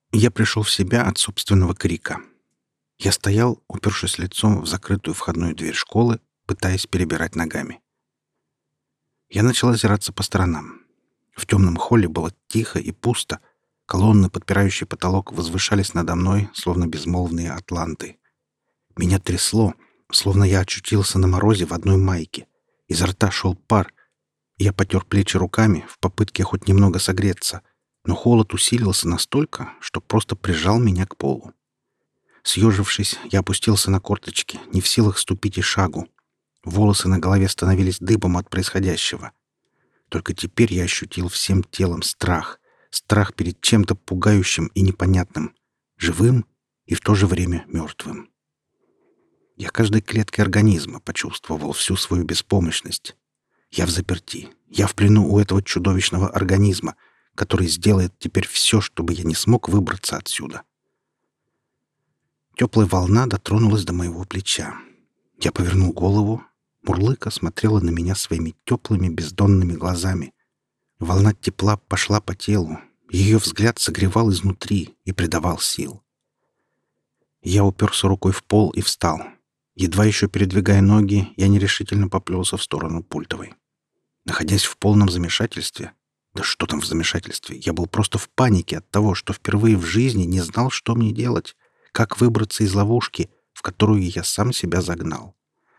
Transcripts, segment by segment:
Я пришел в себя от собственного крика. Я стоял, упершись лицом в закрытую входную дверь школы, пытаясь перебирать ногами. Я начал озираться по сторонам. В темном холле было тихо и пусто. Колонны, подпирающие потолок, возвышались надо мной, словно безмолвные атланты. Меня трясло, словно я очутился на морозе в одной майке. Изо рта шел пар. Я потер плечи руками в попытке хоть немного согреться, но холод усилился настолько, что просто прижал меня к полу. Съежившись, я опустился на корточки, не в силах ступить и шагу. Волосы на голове становились дыбом от происходящего. Только теперь я ощутил всем телом страх. Страх перед чем-то пугающим и непонятным, живым и в то же время мертвым. Я каждой клеткой организма почувствовал всю свою беспомощность. Я в заперти. Я в плену у этого чудовищного организма, который сделает теперь все, чтобы я не смог выбраться отсюда. Теплая волна дотронулась до моего плеча. Я повернул голову. Мурлыка смотрела на меня своими теплыми бездонными глазами. Волна тепла пошла по телу. Ее взгляд согревал изнутри и придавал сил. Я уперся рукой в пол и встал. Едва еще передвигая ноги, я нерешительно поплелся в сторону пультовой. Находясь в полном замешательстве, да что там в замешательстве, я был просто в панике от того, что впервые в жизни не знал, что мне делать, как выбраться из ловушки, в которую я сам себя загнал.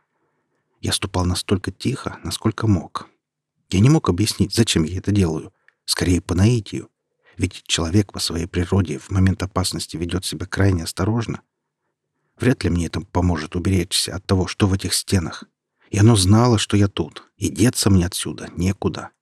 Я ступал настолько тихо, насколько мог. Я не мог объяснить, зачем я это делаю. Скорее, по наитию. Ведь человек по своей природе в момент опасности ведет себя крайне осторожно. Вряд ли мне это поможет уберечься от того, что в этих стенах. И оно знало, что я тут, и деться мне отсюда некуда.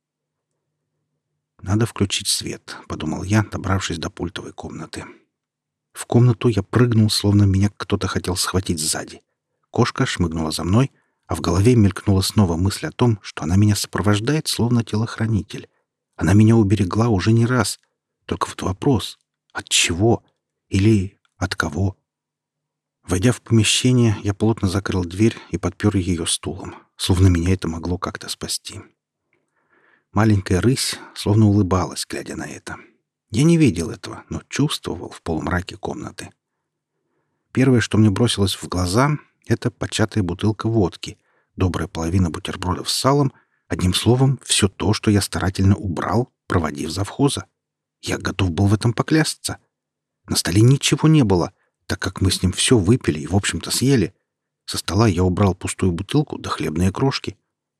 «Надо включить свет», — подумал я, добравшись до пультовой комнаты. В комнату я прыгнул, словно меня кто-то хотел схватить сзади. Кошка шмыгнула за мной, а в голове мелькнула снова мысль о том, что она меня сопровождает, словно телохранитель. Она меня уберегла уже не раз. Только вот вопрос — от чего? Или от кого? Войдя в помещение, я плотно закрыл дверь и подпер ее стулом, словно меня это могло как-то спасти. Маленькая рысь словно улыбалась, глядя на это. Я не видел этого, но чувствовал в полумраке комнаты. Первое, что мне бросилось в глаза, — это початая бутылка водки, добрая половина бутербродов с салом, одним словом, все то, что я старательно убрал, проводив завхоза. Я готов был в этом поклясться. На столе ничего не было, так как мы с ним все выпили и, в общем-то, съели. Со стола я убрал пустую бутылку да хлебные крошки.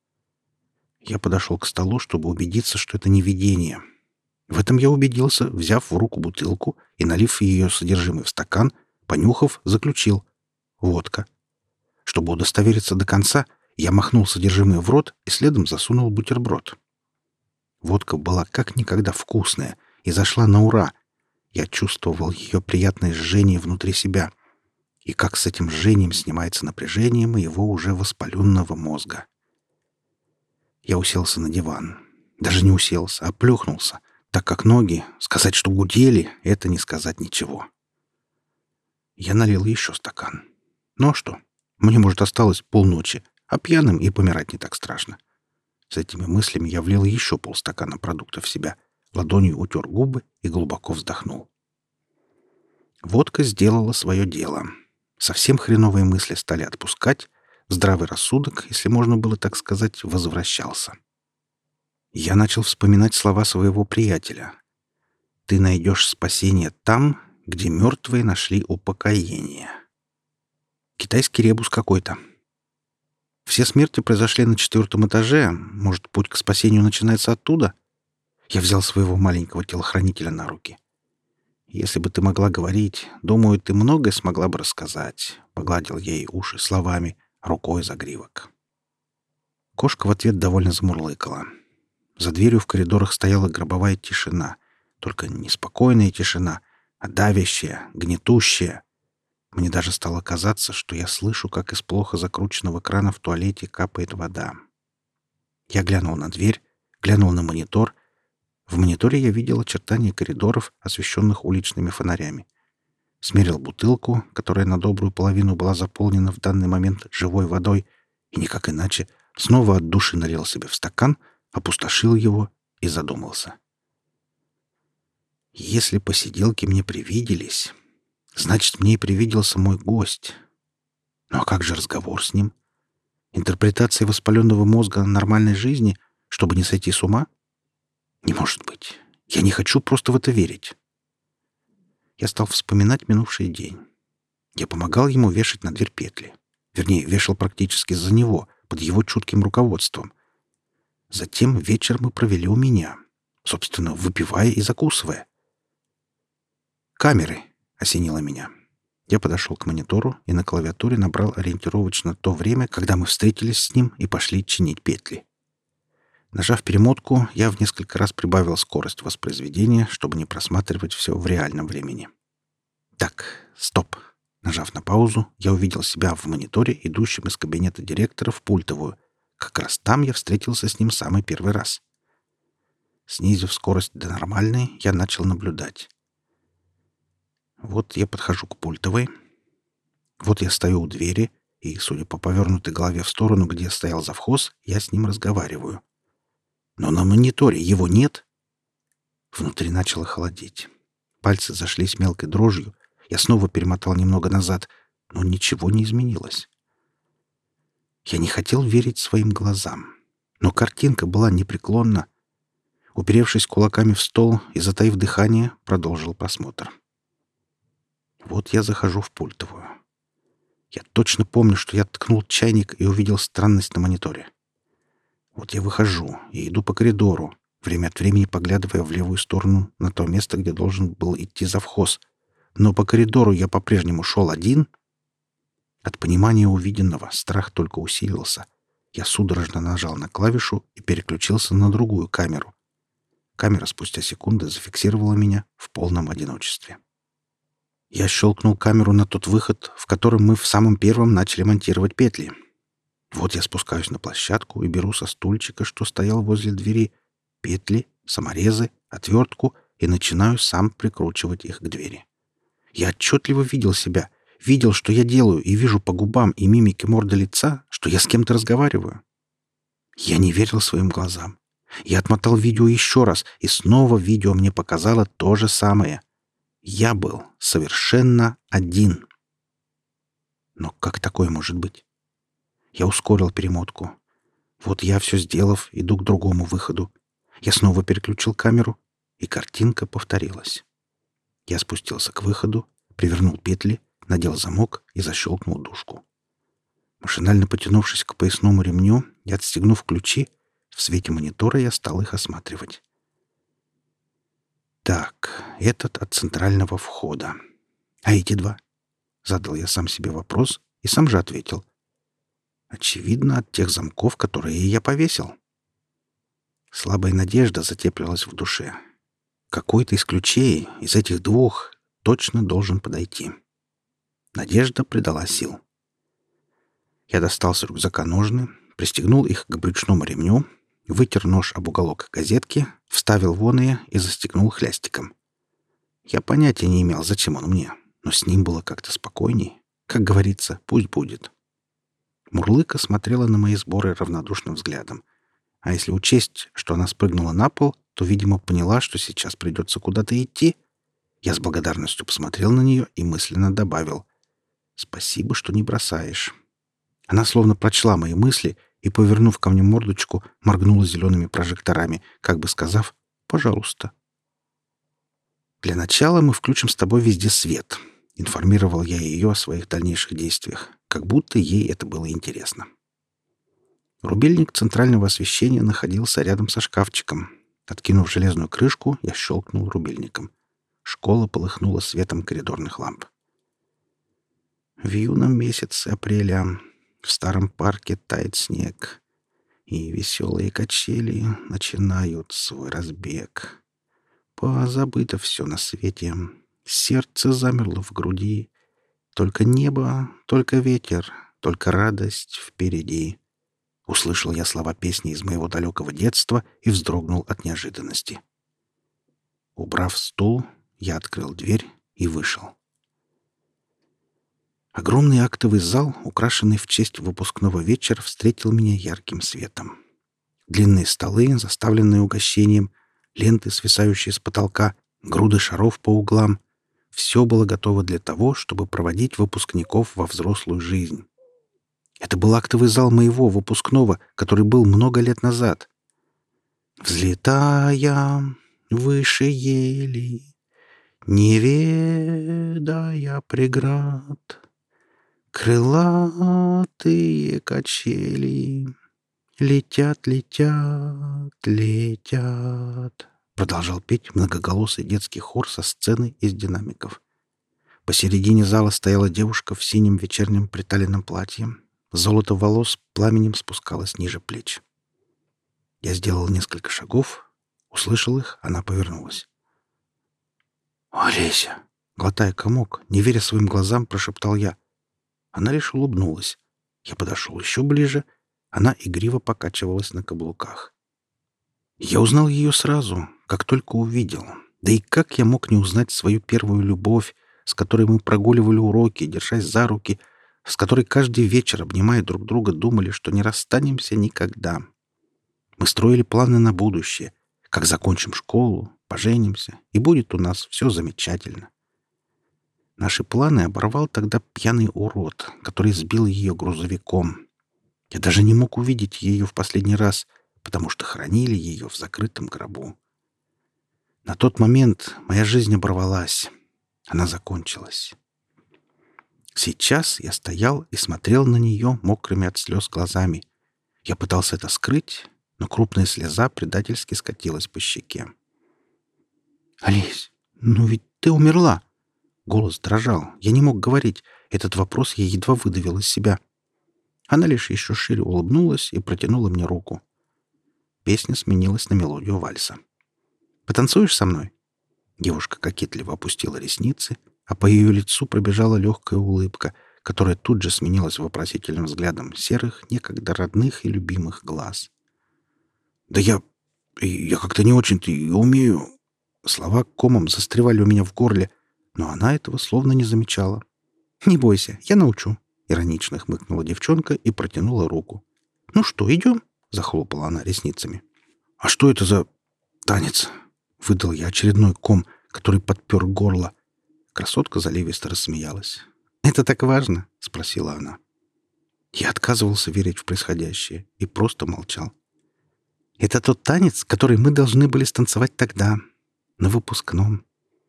Я подошел к столу, чтобы убедиться, что это не видение. В этом я убедился, взяв в руку бутылку и налив ее содержимое в стакан, понюхав, заключил: водка. Чтобы удостовериться до конца, я махнул содержимое в рот и следом засунул бутерброд. Водка была как никогда вкусная и зашла на ура. Я чувствовал ее приятное жжение внутри себя, и как с этим жжением снимается напряжение моего уже воспаленного мозга. Я уселся на диван. Даже не уселся, а плюхнулся, так как ноги, сказать, что гудели, это не сказать ничего. Я налил еще стакан. Ну а что? Мне, может, осталось полночи, а пьяным и помирать не так страшно. С этими мыслями я влил еще полстакана продукта в себя, ладонью утер губы и глубоко вздохнул. Водка сделала свое дело. Совсем хреновые мысли стали отпускать, здравый рассудок, если можно было так сказать, возвращался. Я начал вспоминать слова своего приятеля. «Ты найдешь спасение там, где мертвые нашли упокоение». Китайский ребус какой-то. Все смерти произошли на 4-м этаже. Может, путь к спасению начинается оттуда? Я взял своего маленького телохранителя на руки. «Если бы ты могла говорить, думаю, ты многое смогла бы рассказать», — погладил ей уши словами, рукой за гривок. Кошка в ответ довольно замурлыкала. За дверью в коридорах стояла гробовая тишина. Только не спокойная тишина, а давящая, гнетущая. Мне даже стало казаться, что я слышу, как из плохо закрученного крана в туалете капает вода. Я глянул на дверь, глянул на монитор. В мониторе я видел очертания коридоров, освещенных уличными фонарями. Смерил бутылку, которая на добрую половину была заполнена в данный момент живой водой, и никак иначе снова от души налил себе в стакан, опустошил его и задумался. Если посиделки мне привиделись, значит, мне и привиделся мой гость. Ну а как же разговор с ним? Интерпретация воспаленного мозга нормальной жизни, чтобы не сойти с ума? Не может быть. Я не хочу просто в это верить. Я стал вспоминать минувший день. Я помогал ему вешать на дверь петли. Вернее, вешал практически за него, под его чутким руководством. Затем вечер мы провели у меня, собственно, выпивая и закусывая. «Камеры!» — осенило меня. Я подошел к монитору и на клавиатуре набрал ориентировочно то время, когда мы встретились с ним и пошли чинить петли. Нажав перемотку, я в несколько раз прибавил скорость воспроизведения, чтобы не просматривать все в реальном времени. Так, стоп. Нажав на паузу, я увидел себя в мониторе, идущем из кабинета директора в пультовую. Как раз там я встретился с ним самый первый раз. Снизив скорость до нормальной, я начал наблюдать. Вот я подхожу к пультовой. Вот я стою у двери, и, судя по повернутой голове в сторону, где стоял завхоз, я с ним разговариваю. Но на мониторе его нет. Внутри начало холодеть. Пальцы зашлись мелкой дрожью. Я снова перемотал немного назад, но ничего не изменилось. Я не хотел верить своим глазам. Но картинка была непреклонна. Уперевшись кулаками в стол и затаив дыхание, продолжил просмотр. Вот я захожу в пультовую. Я точно помню, что я ткнул чайник и увидел странность на мониторе. Вот я выхожу и иду по коридору, время от времени поглядывая в левую сторону на то место, где должен был идти завхоз. Но по коридору я по-прежнему шел один. От понимания увиденного страх только усилился. Я судорожно нажал на клавишу и переключился на другую камеру. Камера спустя секунды зафиксировала меня в полном одиночестве. Я щелкнул камеру на тот выход, в котором мы в самом первом начали монтировать петли. Вот я спускаюсь на площадку и беру со стульчика, что стоял возле двери, петли, саморезы, отвертку и начинаю сам прикручивать их к двери. Я отчетливо видел себя, видел, что я делаю, и вижу по губам и мимике морды лица, что я с кем-то разговариваю. Я не верил своим глазам. Я отмотал видео еще раз, и снова видео мне показало то же самое. Я был совершенно один. Но как такое может быть? Я ускорил перемотку. Вот я, все сделав, иду к другому выходу. Я снова переключил камеру, и картинка повторилась. Я спустился к выходу, привернул петли, надел замок и защелкнул дужку. Машинально потянувшись к поясному ремню и отстегнув ключи, в свете монитора я стал их осматривать. Так, этот от центрального входа. А эти два? Задал я сам себе вопрос и сам же ответил. Очевидно, от тех замков, которые я повесил. Слабая надежда затеплилась в душе. Какой-то из ключей из этих двух точно должен подойти. Надежда придала сил. Я достал с рюкзака ножны, пристегнул их к брючному ремню, вытер нож об уголок газетки, вставил воные и застегнул хлястиком. Я понятия не имел, зачем он мне, но с ним было как-то спокойней. Как говорится, пусть будет. Мурлыка смотрела на мои сборы равнодушным взглядом. А если учесть, что она спрыгнула на пол, то, видимо, поняла, что сейчас придется куда-то идти. Я с благодарностью посмотрел на нее и мысленно добавил: «Спасибо, что не бросаешь». Она словно прочла мои мысли и, повернув ко мне мордочку, моргнула зелеными прожекторами, как бы сказав: «Пожалуйста». «Для начала мы включим с тобой везде свет», — информировал я ее о своих дальнейших действиях, как будто ей это было интересно. Рубильник центрального освещения находился рядом со шкафчиком. Откинув железную крышку, я щелкнул рубильником. Школа полыхнула светом коридорных ламп. В юном месяце апреля в старом парке тает снег, и веселые качели начинают свой разбег. Позабыто все на свете, сердце замерло в груди. Только небо, только ветер, только радость впереди. Услышал я слова песни из моего далекого детства и вздрогнул от неожиданности. Убрав стул, я открыл дверь и вышел. Огромный актовый зал, украшенный в честь выпускного вечера, встретил меня ярким светом. Длинные столы, заставленные угощением, ленты, свисающие с потолка, груды шаров по углам. Все было готово для того, чтобы проводить выпускников во взрослую жизнь. Это был актовый зал моего выпускного, который был много лет назад. «Взлетая выше ели, не ведая преград, крылатые качели летят, летят, летят», — продолжал петь многоголосый детский хор со сцены из динамиков. Посередине зала стояла девушка в синем вечернем приталенном платье. Золото волос пламенем спускалось ниже плеч. Я сделал несколько шагов, услышал их, она повернулась. «Олеся!» — глотая комок, не веря своим глазам, прошептал я. Она лишь улыбнулась. Я подошел еще ближе. Она игриво покачивалась на каблуках. Я узнал ее сразу, как только увидел. Да и как я мог не узнать свою первую любовь, с которой мы прогуливали уроки, держась за руки, с которой каждый вечер, обнимая друг друга, думали, что не расстанемся никогда. Мы строили планы на будущее, как закончим школу, поженимся, и будет у нас все замечательно. Наши планы оборвал тогда пьяный урод, который сбил ее грузовиком. Я даже не мог увидеть ее в последний раз, потому что хоронили ее в закрытом гробу. На тот момент моя жизнь оборвалась. Она закончилась. Сейчас я стоял и смотрел на нее мокрыми от слез глазами. Я пытался это скрыть, но крупная слеза предательски скатилась по щеке. «Олесь, ну ведь ты умерла!» Голос дрожал. Я не мог говорить. Этот вопрос я едва выдавил из себя. Она лишь еще шире улыбнулась и протянула мне руку. Песня сменилась на мелодию вальса. «Потанцуешь со мной?» Девушка кокетливо опустила ресницы, а по ее лицу пробежала легкая улыбка, которая тут же сменилась вопросительным взглядом серых, некогда родных и любимых глаз. «Да я как-то не очень-то и умею...» Слова комом застревали у меня в горле, но она этого словно не замечала. «Не бойся, я научу», — иронично хмыкнула девчонка и протянула руку. «Ну что, идем?» — захлопала она ресницами. «А что это за танец?» — выдал я очередной ком, который подпер горло. Красотка заливисто рассмеялась. «Это так важно?» — спросила она. Я отказывался верить в происходящее и просто молчал. «Это тот танец, который мы должны были станцевать тогда, на выпускном».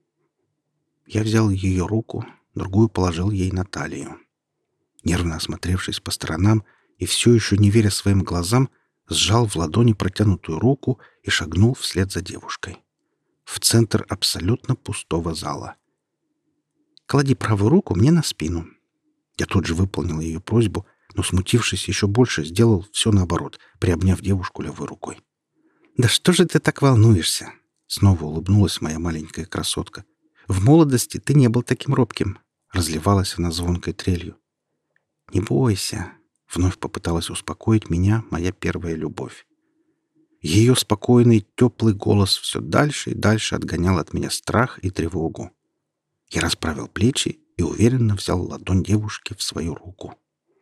Я взял ее руку, другую положил ей на талию. Нервно осмотревшись по сторонам и все еще не веря своим глазам, сжал в ладони протянутую руку и шагнул вслед за девушкой. В центр абсолютно пустого зала. «Клади правую руку мне на спину». Я тут же выполнил ее просьбу, но, смутившись еще больше, сделал все наоборот, приобняв девушку левой рукой. «Да что же ты так волнуешься?» Снова улыбнулась моя маленькая красотка. «В молодости ты не был таким робким», — разливалась она звонкой трелью. «Не бойся», — вновь попыталась успокоить меня моя первая любовь. Ее спокойный, теплый голос все дальше и дальше отгонял от меня страх и тревогу. Я расправил плечи и уверенно взял ладонь девушки в свою руку.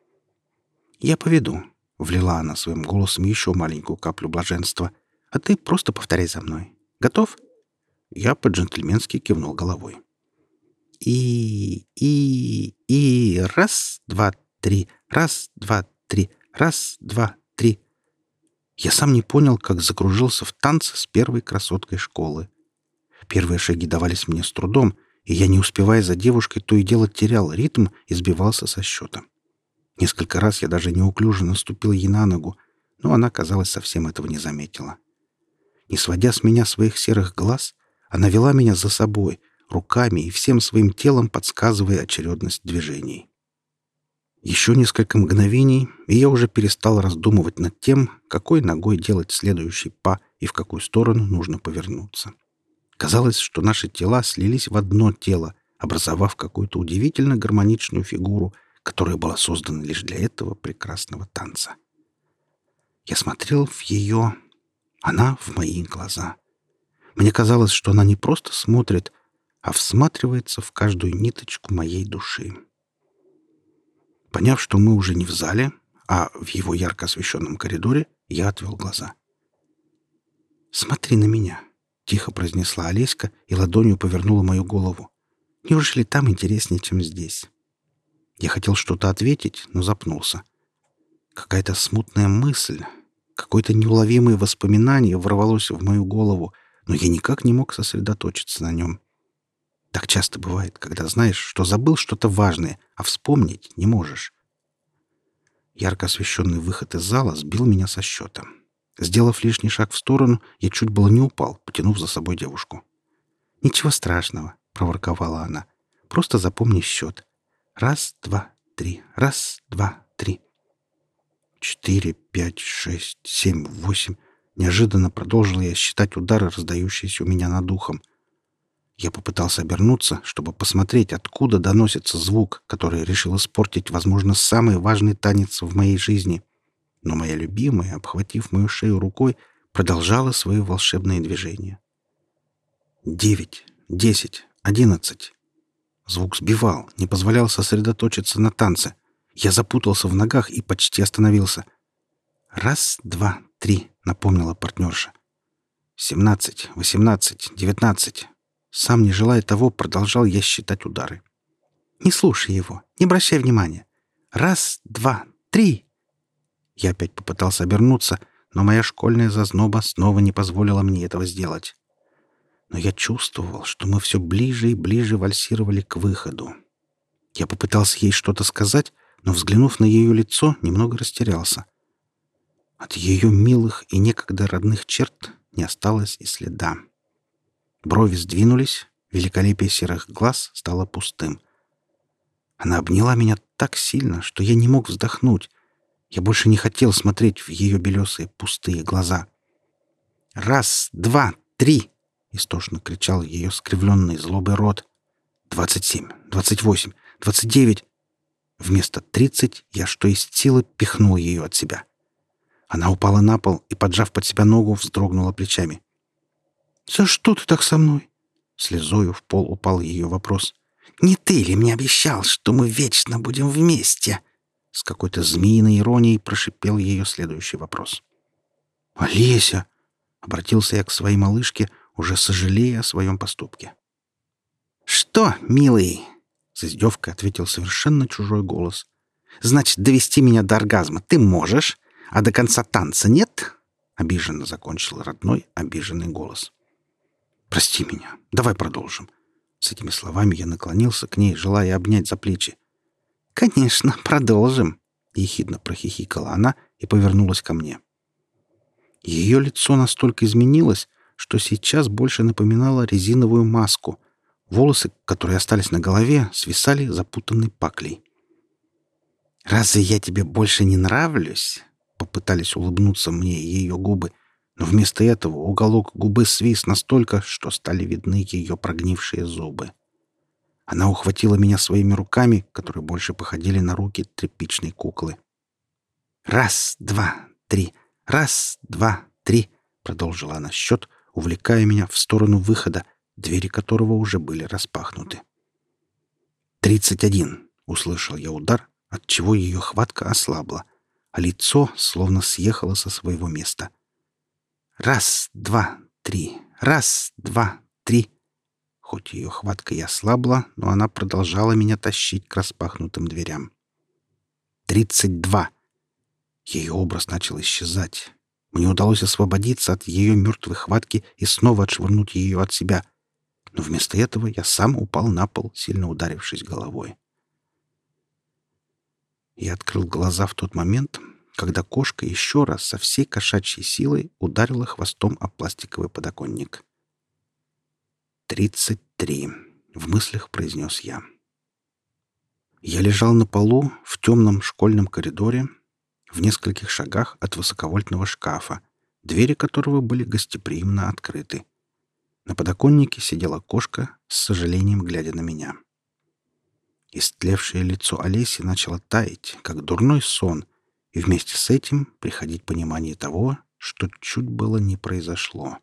«Я поведу», — влила она своим голосом еще маленькую каплю блаженства, «а ты просто повторяй за мной. Готов?» Я по-джентльменски кивнул головой. И раз, два, три, раз, два, три, раз, два, три. Я сам не понял, как закружился в танце с первой красоткой школы. Первые шаги давались мне с трудом, и я, не успевая за девушкой, то и дело терял ритм и сбивался со счета. Несколько раз я даже неуклюже наступил ей на ногу, но она, казалось, совсем этого не заметила. Не сводя с меня своих серых глаз, она вела меня за собой, руками и всем своим телом подсказывая очередность движений. Еще несколько мгновений, и я уже перестал раздумывать над тем, какой ногой делать следующий па и в какую сторону нужно повернуться. Казалось, что наши тела слились в одно тело, образовав какую-то удивительно гармоничную фигуру, которая была создана лишь для этого прекрасного танца. Я смотрел в ее... она в мои глаза. Мне казалось, что она не просто смотрит, а всматривается в каждую ниточку моей души. Поняв, что мы уже не в зале, а в его ярко освещенном коридоре, я отвел глаза. «Смотри на меня», — тихо произнесла Олеська и ладонью повернула мою голову. «Неужели там интереснее, чем здесь?» Я хотел что-то ответить, но запнулся. Какая-то смутная мысль, какое-то неуловимое воспоминание ворвалось в мою голову, но я никак не мог сосредоточиться на нем. Так часто бывает, когда знаешь, что забыл что-то важное, а вспомнить не можешь. Ярко освещенный выход из зала сбил меня со счета. Сделав лишний шаг в сторону, я чуть было не упал, потянув за собой девушку. «Ничего страшного», — проворковала она. «Просто запомни счет. 1, 2, 3. 1, 2, 3. 4, 5, 6, 7, 8. Неожиданно продолжил я считать удары, раздающиеся у меня над ухом. Я попытался обернуться, чтобы посмотреть, откуда доносится звук, который решил испортить, возможно, самый важный танец в моей жизни. Но моя любимая, обхватив мою шею рукой, продолжала свои волшебные движения. 9, 10, 11. Звук сбивал, не позволял сосредоточиться на танце. Я запутался в ногах и почти остановился. 1, 2, 3, напомнила партнерша. 17, 18, 19. Сам, не желая того, продолжал я считать удары. «Не слушай его, не обращай внимания. 1, 2, 3. Я опять попытался обернуться, но моя школьная зазноба снова не позволила мне этого сделать. Но я чувствовал, что мы все ближе и ближе вальсировали к выходу. Я попытался ей что-то сказать, но, взглянув на ее лицо, немного растерялся. От ее милых и некогда родных черт не осталось и следа. Брови сдвинулись, великолепие серых глаз стало пустым. Она обняла меня так сильно, что я не мог вздохнуть. Я больше не хотел смотреть в ее белесые пустые глаза. 1, 2, 3! — истошно кричал ее скривленный злобой рот. 27, 28, 29. Вместо 30 я что из силы пихнул ее от себя. Она упала на пол и, поджав под себя ногу, вздрогнула плечами. «За что ты так со мной?» Слезою в пол упал ее вопрос. «Не ты ли мне обещал, что мы вечно будем вместе?» С какой-то змеиной иронией прошипел ее следующий вопрос. «Олеся!» — обратился я к своей малышке, уже сожалея о своем поступке. «Что, милый?» — с издевкой ответил совершенно чужой голос. «Значит, довести меня до оргазма ты можешь, а до конца танца нет?» — обиженно закончил родной, обиженный голос. «Прости меня. Давай продолжим». С этими словами я наклонился к ней, желая обнять за плечи. «Конечно, продолжим», — ехидно прохихикала она и повернулась ко мне. Ее лицо настолько изменилось, что сейчас больше напоминало резиновую маску. Волосы, которые остались на голове, свисали запутанной паклей. «Разве я тебе больше не нравлюсь?» — попытались улыбнуться мне ее губы, но вместо этого уголок губы свис настолько, что стали видны ее прогнившие зубы. Она ухватила меня своими руками, которые больше походили на руки тряпичной куклы. 1, 2, 3. 1, 2, 3. Продолжила она счет, увлекая меня в сторону выхода, двери которого уже были распахнуты. 31. Услышал я удар, отчего ее хватка ослабла, а лицо словно съехало со своего места. 1, 2, 3. 1, 2, 3. Хоть ее хватка и ослабла, но она продолжала меня тащить к распахнутым дверям. 32. Ее образ начал исчезать. Мне удалось освободиться от ее мертвой хватки и снова отшвырнуть ее от себя. Но вместо этого я сам упал на пол, сильно ударившись головой. Я открыл глаза в тот момент, когда кошка еще раз со всей кошачьей силой ударила хвостом о пластиковый подоконник. 33. В мыслях произнес я. Я лежал на полу в темном школьном коридоре, в нескольких шагах от высоковольтного шкафа, двери которого были гостеприимно открыты. На подоконнике сидела кошка, с сожалением глядя на меня. Истлевшее лицо Олеси начало таять, как дурной сон, и вместе с этим приходить понимание того, что чуть было не произошло.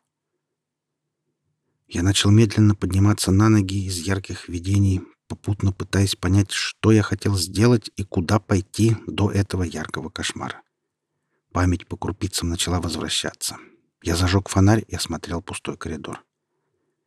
Я начал медленно подниматься на ноги из ярких видений, попутно пытаясь понять, что я хотел сделать и куда пойти до этого яркого кошмара. Память по крупицам начала возвращаться. Я зажег фонарь и осмотрел пустой коридор.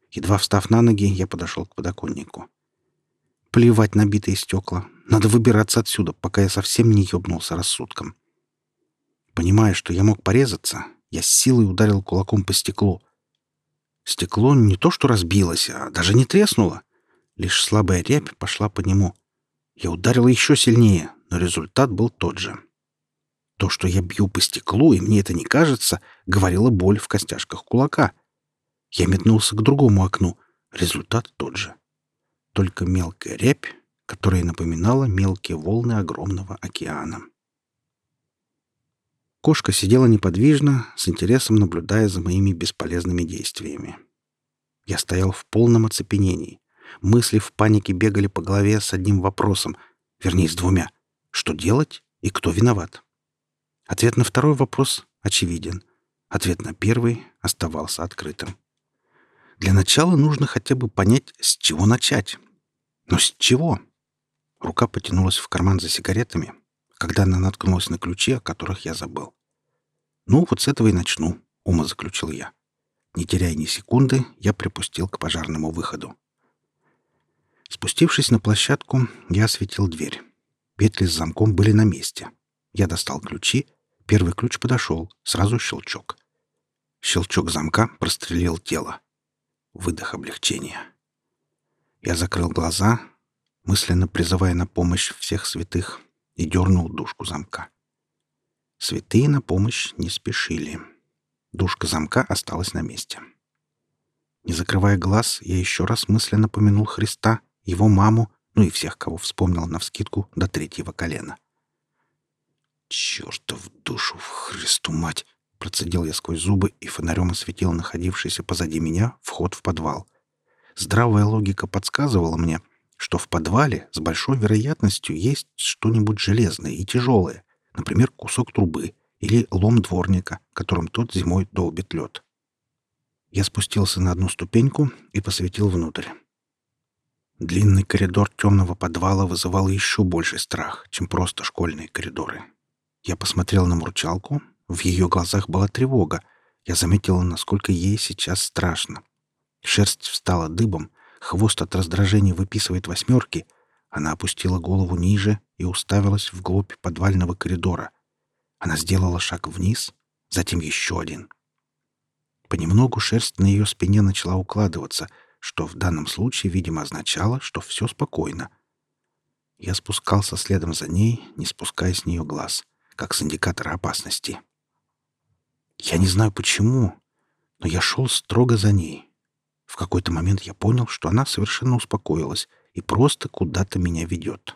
Едва встав на ноги, я подошел к подоконнику. Плевать на битые стекла. Надо выбираться отсюда, пока я совсем не ёбнулся рассудком. Понимая, что я мог порезаться, я с силой ударил кулаком по стеклу. Стекло не то что разбилось, а даже не треснуло. Лишь слабая рябь пошла по нему. Я ударил еще сильнее, но результат был тот же. То, что я бью по стеклу, и мне это не кажется, говорила боль в костяшках кулака. Я метнулся к другому окну. Результат тот же. Только мелкая рябь, которая напоминала мелкие волны огромного океана. Кошка сидела неподвижно, с интересом наблюдая за моими бесполезными действиями. Я стоял в полном оцепенении. Мысли в панике бегали по голове с одним вопросом, вернее, с двумя. Что делать и кто виноват? Ответ на второй вопрос очевиден. Ответ на первый оставался открытым. Для начала нужно хотя бы понять, с чего начать. Но с чего? Рука потянулась в карман за сигаретами, когда она наткнулась на ключи, о которых я забыл. «Ну, вот с этого и начну», — умозаключил я. Не теряя ни секунды, я припустил к пожарному выходу. Спустившись на площадку, я осветил дверь. Петли с замком были на месте. Я достал ключи. Первый ключ подошел. Сразу щелчок. Щелчок замка прострелил тело. Выдох облегчения. Я закрыл глаза, мысленно призывая на помощь всех святых, и дернул дужку замка. Святые на помощь не спешили. Дужка замка осталась на месте. Не закрывая глаз, я еще раз мысленно помянул Христа, его маму, ну и всех, кого вспомнил навскидку до третьего колена. «Чертов душу в Христу мать!» — процедил я сквозь зубы и фонарем осветил находившийся позади меня вход в подвал. Здравая логика подсказывала мне, что в подвале с большой вероятностью есть что-нибудь железное и тяжелое, например, кусок трубы или лом дворника, которым тот зимой долбит лед. Я спустился на одну ступеньку и посветил внутрь. Длинный коридор темного подвала вызывал еще больший страх, чем просто школьные коридоры. Я посмотрел на Мурчалку. В ее глазах была тревога. Я заметил, насколько ей сейчас страшно. Шерсть встала дыбом, хвост от раздражения выписывает восьмерки. Она опустила голову ниже и уставилась вглубь подвального коридора. Она сделала шаг вниз, затем еще один. Понемногу шерсть на ее спине начала укладываться, что в данном случае, видимо, означало, что все спокойно. Я спускался следом за ней, не спуская с нее глаз, как с индикатора опасности. Я не знаю почему, но я шел строго за ней. В какой-то момент я понял, что она совершенно успокоилась и просто куда-то меня ведет.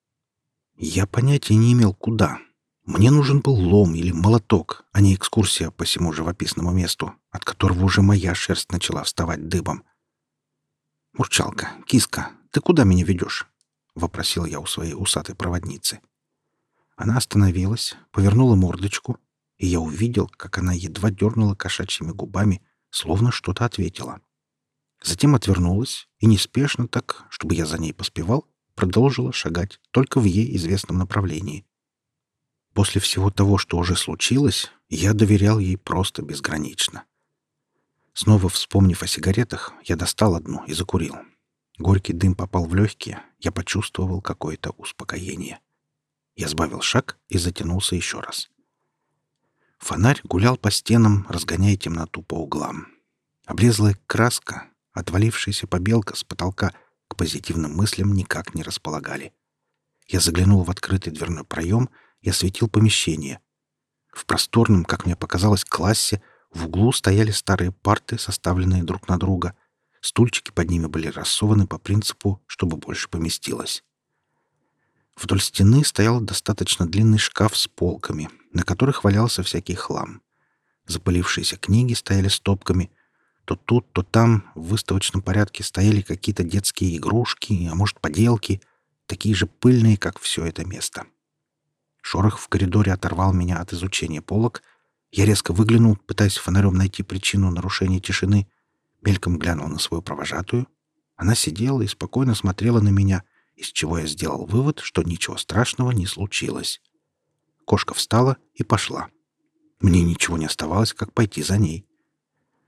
Я понятия не имел, куда. Мне нужен был лом или молоток, а не экскурсия по всему живописному месту, от которого уже моя шерсть начала вставать дыбом. «Мурчалка, киска, ты куда меня ведешь?» — вопросил я у своей усатой проводницы. Она остановилась, повернула мордочку, и я увидел, как она едва дернула кошачьими губами, словно что-то ответила. Затем отвернулась и неспешно так, чтобы я за ней поспевал, продолжила шагать только в ей известном направлении. После всего того, что уже случилось, я доверял ей просто безгранично. Снова вспомнив о сигаретах, я достал одну и закурил. Горький дым попал в легкие, я почувствовал какое-то успокоение. Я сбавил шаг и затянулся еще раз. Фонарь гулял по стенам, разгоняя темноту по углам. Облезлая краска, отвалившаяся побелка с потолка к позитивным мыслям никак не располагали. Я заглянул в открытый дверной проем и осветил помещение. В просторном, как мне показалось, классе в углу стояли старые парты, составленные друг на друга. Стульчики под ними были рассованы по принципу, чтобы больше поместилось. Вдоль стены стоял достаточно длинный шкаф с полками, на которых валялся всякий хлам. Запылившиеся книги стояли стопками. То тут, то там в выставочном порядке стояли какие-то детские игрушки, а может, поделки, такие же пыльные, как все это место. Шорох в коридоре оторвал меня от изучения полок. Я резко выглянул, пытаясь фонарем найти причину нарушения тишины. Мельком глянул на свою провожатую. Она сидела и спокойно смотрела на меня, из чего я сделал вывод, что ничего страшного не случилось. Кошка встала и пошла. Мне ничего не оставалось, как пойти за ней.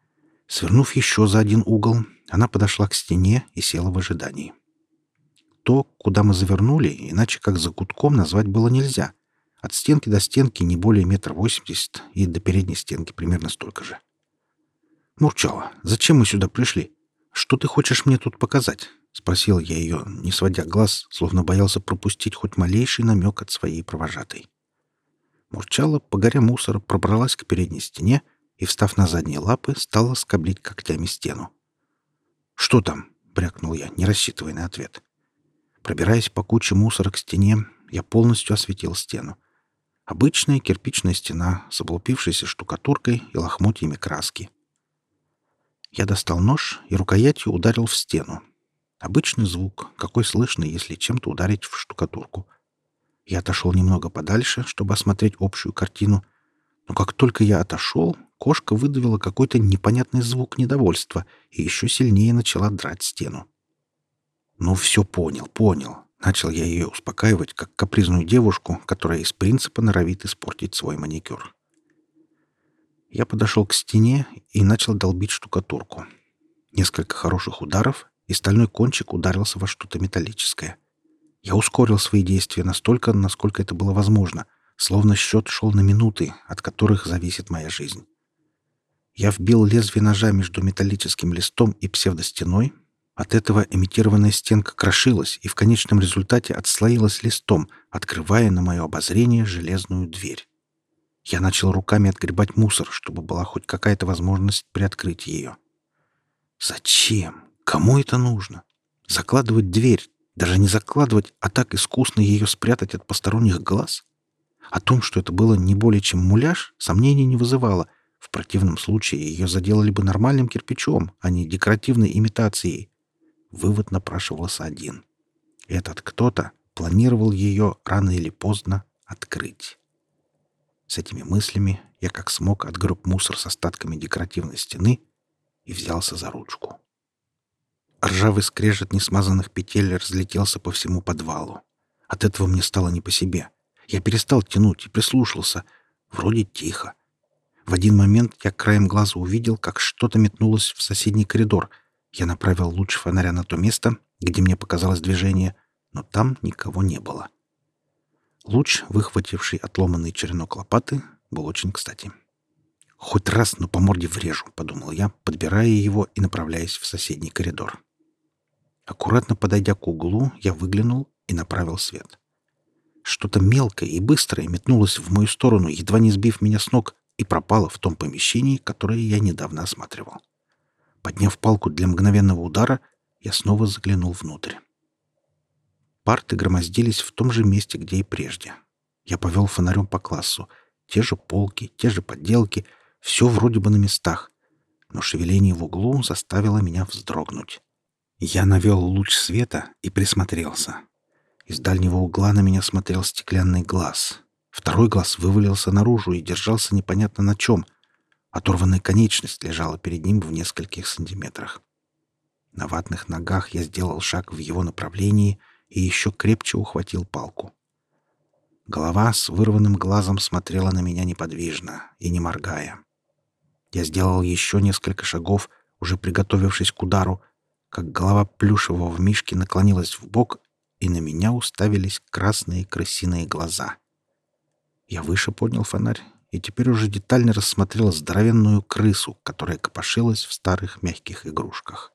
Свернув еще за один угол, она подошла к стене и села в ожидании. То, куда мы завернули, иначе как закутком назвать было нельзя. От стенки до стенки не более 1,80 м и до передней стенки примерно столько же. «Мурчава, зачем мы сюда пришли? Что ты хочешь мне тут показать?» — спросил я ее, не сводя глаз, словно боялся пропустить хоть малейший намек от своей провожатой. Мурчала, погоря мусора, пробралась к передней стене и, встав на задние лапы, стала скоблить когтями стену. «Что там?» — брякнул я, не рассчитывая на ответ. Пробираясь по куче мусора к стене, я полностью осветил стену. Обычная кирпичная стена с облупившейся штукатуркой и лохмотьями краски. Я достал нож и рукоятью ударил в стену. Обычный звук, какой слышно, если чем-то ударить в штукатурку. Я отошел немного подальше, чтобы осмотреть общую картину, но как только я отошел, кошка выдавила какой-то непонятный звук недовольства и еще сильнее начала драть стену. «Ну все понял, понял». Начал я ее успокаивать, как капризную девушку, которая из принципа норовит испортить свой маникюр. Я подошел к стене и начал долбить штукатурку. Несколько хороших ударов, и стальной кончик ударился во что-то металлическое. Я ускорил свои действия настолько, насколько это было возможно, словно счет шел на минуты, от которых зависит моя жизнь. Я вбил лезвие ножа между металлическим листом и псевдостеной. От этого имитированная стенка крошилась и в конечном результате отслоилась листом, открывая на мое обозрение железную дверь. Я начал руками отгребать мусор, чтобы была хоть какая-то возможность приоткрыть ее. Зачем? Кому это нужно? Закладывать дверь, даже не закладывать, а так искусно ее спрятать от посторонних глаз? О том, что это было не более чем муляж, сомнений не вызывало. В противном случае ее заделали бы нормальным кирпичом, а не декоративной имитацией. Вывод напрашивался один. Этот кто-то планировал ее рано или поздно открыть. С этими мыслями я как смог отгреб мусор с остатками декоративной стены и взялся за ручку. Ржавый скрежет несмазанных петель разлетелся по всему подвалу. От этого мне стало не по себе. Я перестал тянуть и прислушался. Вроде тихо. В один момент я краем глаза увидел, как что-то метнулось в соседний коридор. Я направил луч фонаря на то место, где мне показалось движение, но там никого не было. Луч, выхвативший отломанный черенок лопаты, был очень кстати. «Хоть раз, но по морде врежу», — подумал я, подбирая его и направляясь в соседний коридор. Аккуратно подойдя к углу, я выглянул и направил свет. Что-то мелкое и быстрое метнулось в мою сторону, едва не сбив меня с ног, и пропало в том помещении, которое я недавно осматривал. Подняв палку для мгновенного удара, я снова заглянул внутрь. Парты громоздились в том же месте, где и прежде. Я повел фонарем по классу. Те же полки, те же подделки, все вроде бы на местах. Но шевеление в углу заставило меня вздрогнуть. Я навел луч света и присмотрелся. Из дальнего угла на меня смотрел стеклянный глаз. Второй глаз вывалился наружу и держался непонятно на чем. Оторванная конечность лежала перед ним в нескольких сантиметрах. На ватных ногах я сделал шаг в его направлении и еще крепче ухватил палку. Голова с вырванным глазом смотрела на меня неподвижно и не моргая. Я сделал еще несколько шагов, уже приготовившись к удару, как голова плюшевого мишки наклонилась вбок, и на меня уставились красные крысиные глаза. Я выше поднял фонарь и теперь уже детально рассмотрел здоровенную крысу, которая копошилась в старых мягких игрушках.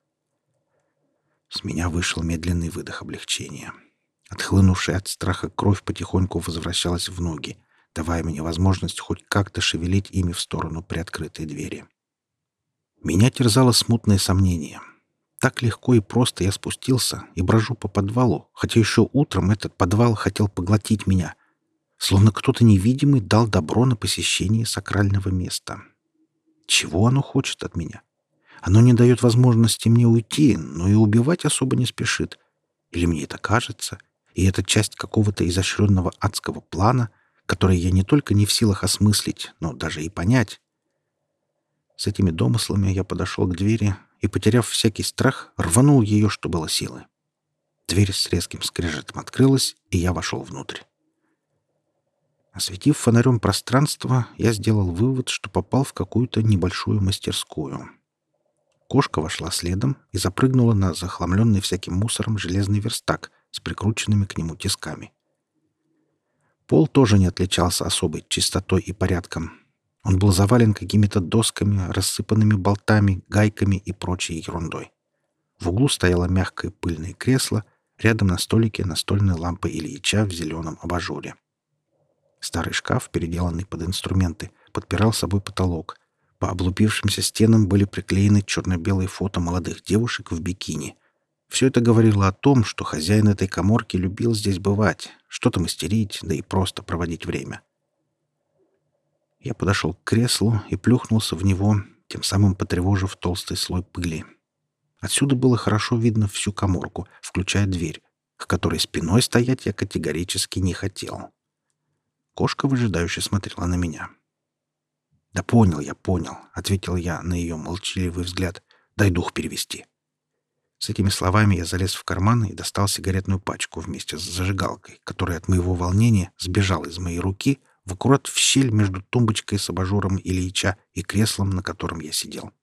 С меня вышел медленный выдох облегчения. Отхлынувшая от страха кровь потихоньку возвращалась в ноги, давая мне возможность хоть как-то шевелить ими в сторону приоткрытой двери. Меня терзало смутное сомнение. Так легко и просто я спустился и брожу по подвалу, хотя еще утром этот подвал хотел поглотить меня, словно кто-то невидимый дал добро на посещение сакрального места. Чего оно хочет от меня? Оно не дает возможности мне уйти, но и убивать особо не спешит. Или мне это кажется, и это часть какого-то изощренного адского плана, который я не только не в силах осмыслить, но даже и понять. С этими домыслами я подошел к двери и, потеряв всякий страх, рванул ее, что было силы. Дверь с резким скрежетом открылась, и я вошел внутрь. Осветив фонарем пространство, я сделал вывод, что попал в какую-то небольшую мастерскую. Кошка вошла следом и запрыгнула на захламленный всяким мусором железный верстак с прикрученными к нему тисками. Пол тоже не отличался особой чистотой и порядком. Он был завален какими-то досками, рассыпанными болтами, гайками и прочей ерундой. В углу стояло мягкое пыльное кресло, рядом на столике настольная лампа Ильича в зеленом абажуре. Старый шкаф, переделанный под инструменты, подпирал собой потолок. По облупившимся стенам были приклеены черно-белые фото молодых девушек в бикини. Все это говорило о том, что хозяин этой каморки любил здесь бывать, что-то мастерить, да и просто проводить время. Я подошел к креслу и плюхнулся в него, тем самым потревожив толстый слой пыли. Отсюда было хорошо видно всю каморку, включая дверь, к которой спиной стоять я категорически не хотел. Кошка выжидающе смотрела на меня. «Да понял я, понял», — ответил я на ее молчаливый взгляд. «Дай дух перевести». С этими словами я залез в карман и достал сигаретную пачку вместе с зажигалкой, которая от моего волнения сбежала из моей руки в аккурат в щель между тумбочкой с абажуром Ильича и креслом, на котором я сидел.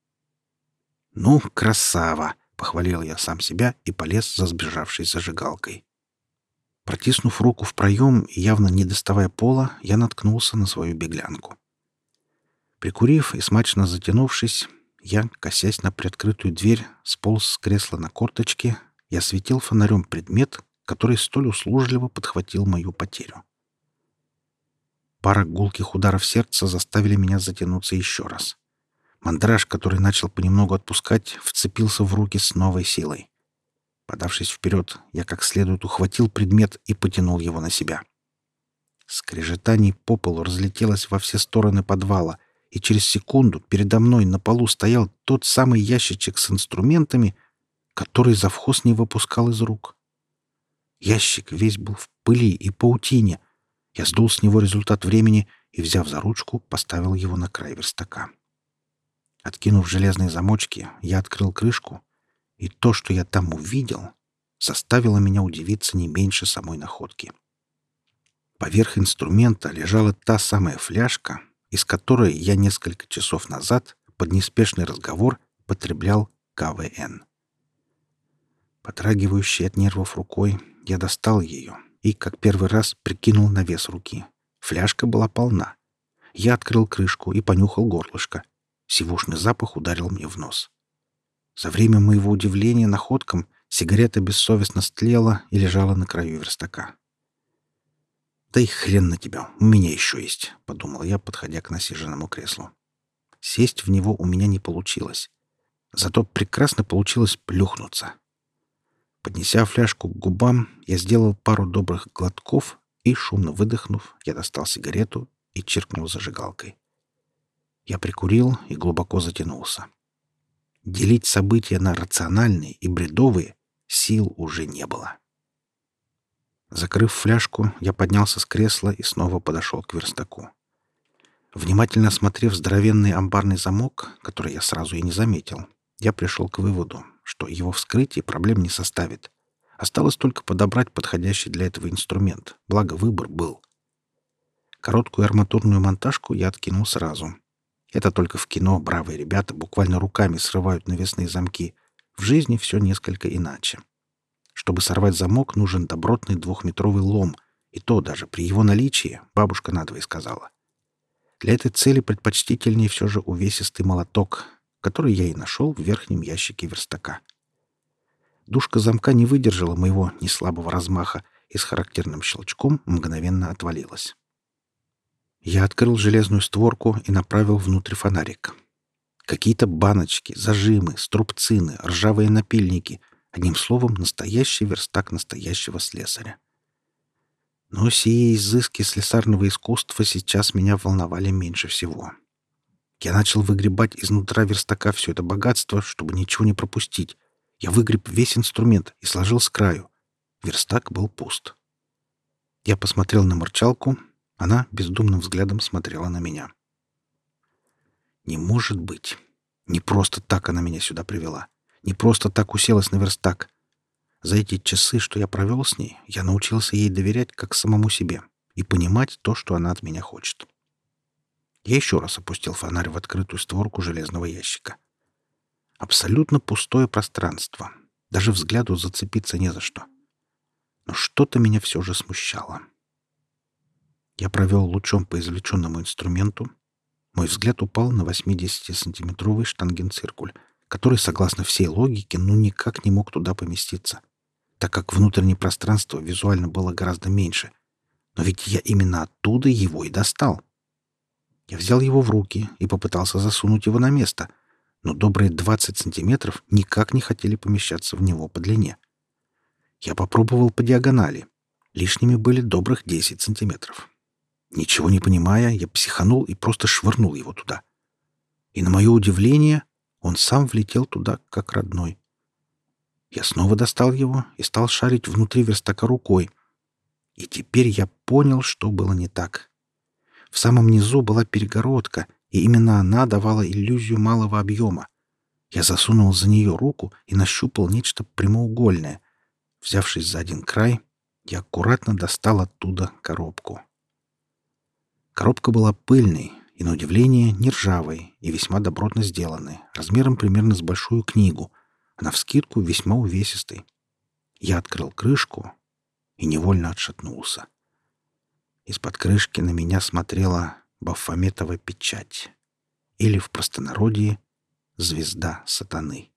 «Ну, красава!» — похвалил я сам себя и полез за сбежавшей зажигалкой. Протиснув руку в проем и явно не доставая пола, я наткнулся на свою беглянку. Прикурив и смачно затянувшись, я, косясь на приоткрытую дверь, сполз с кресла на корточки и осветил фонарем предмет, который столь услужливо подхватил мою потерю. Пара гулких ударов сердца заставили меня затянуться еще раз. Мандраж, который начал понемногу отпускать, вцепился в руки с новой силой. Подавшись вперед, я как следует ухватил предмет и потянул его на себя. Скрежетание по полу разлетелось во все стороны подвала, и через секунду передо мной на полу стоял тот самый ящичек с инструментами, который завхоз не выпускал из рук. Ящик весь был в пыли и паутине. Я сдул с него результат времени и, взяв за ручку, поставил его на край верстака. Откинув железные замочки, я открыл крышку, и то, что я там увидел, заставило меня удивиться не меньше самой находки. Поверх инструмента лежала та самая фляжка, из которой я несколько часов назад под неспешный разговор потреблял КВН. Подрагивающей от нервов рукой, я достал ее и, как первый раз, прикинул на вес руки. Фляжка была полна. Я открыл крышку и понюхал горлышко. Сивушный запах ударил мне в нос. За время моего удивления находкам сигарета бессовестно стлела и лежала на краю верстака. «Да и хрен на тебя, у меня еще есть», — подумал я, подходя к насиженному креслу. Сесть в него у меня не получилось. Зато прекрасно получилось плюхнуться. Поднеся фляжку к губам, я сделал пару добрых глотков и, шумно выдохнув, я достал сигарету и чиркнул зажигалкой. Я прикурил и глубоко затянулся. Делить события на рациональные и бредовые сил уже не было. Закрыв фляжку, я поднялся с кресла и снова подошел к верстаку. Внимательно осмотрев здоровенный амбарный замок, который я сразу и не заметил, я пришел к выводу, что его вскрытие проблем не составит. Осталось только подобрать подходящий для этого инструмент, благо выбор был. Короткую арматурную монтажку я откинул сразу. Это только в кино бравые ребята буквально руками срывают навесные замки. В жизни все несколько иначе. Чтобы сорвать замок, нужен добротный 2-метровый лом, и то даже при его наличии, бабушка надвое сказала. Для этой цели предпочтительнее все же увесистый молоток, который я и нашел в верхнем ящике верстака. Дужка замка не выдержала моего неслабого размаха и с характерным щелчком мгновенно отвалилась. Я открыл железную створку и направил внутрь фонарик. Какие-то баночки, зажимы, струбцины, ржавые напильники — одним словом, настоящий верстак настоящего слесаря. Но сие изыски слесарного искусства сейчас меня волновали меньше всего. Я начал выгребать изнутра верстака все это богатство, чтобы ничего не пропустить. Я выгреб весь инструмент и сложил с краю. Верстак был пуст. Я посмотрел на морчалку. Она бездумным взглядом смотрела на меня. Не может быть. Не просто так она меня сюда привела. Не просто так уселась на верстак. За эти часы, что я провел с ней, я научился ей доверять как самому себе и понимать то, что она от меня хочет. Я еще раз опустил фонарь в открытую створку железного ящика. Абсолютно пустое пространство. Даже взгляду зацепиться не за что. Но что-то меня все же смущало. Я провел лучом по извлеченному инструменту. Мой взгляд упал на 80-сантиметровый штангенциркуль, который, согласно всей логике, никак не мог туда поместиться, так как внутреннее пространство визуально было гораздо меньше. Но ведь я именно оттуда его и достал. Я взял его в руки и попытался засунуть его на место, но добрые 20 сантиметров никак не хотели помещаться в него по длине. Я попробовал по диагонали. Лишними были добрых 10 сантиметров. Ничего не понимая, я психанул и просто швырнул его туда. И, на мое удивление, он сам влетел туда, как родной. Я снова достал его и стал шарить внутри верстака рукой. И теперь я понял, что было не так. В самом низу была перегородка, и именно она давала иллюзию малого объема. Я засунул за нее руку и нащупал нечто прямоугольное. Взявшись за один край, я аккуратно достал оттуда коробку. Коробка была пыльной и, на удивление, не ржавой и весьма добротно сделанной, размером примерно с большую книгу, а навскидку весьма увесистой. Я открыл крышку и невольно отшатнулся. Из-под крышки на меня смотрела Бафометова печать, или в простонародье «Звезда сатаны».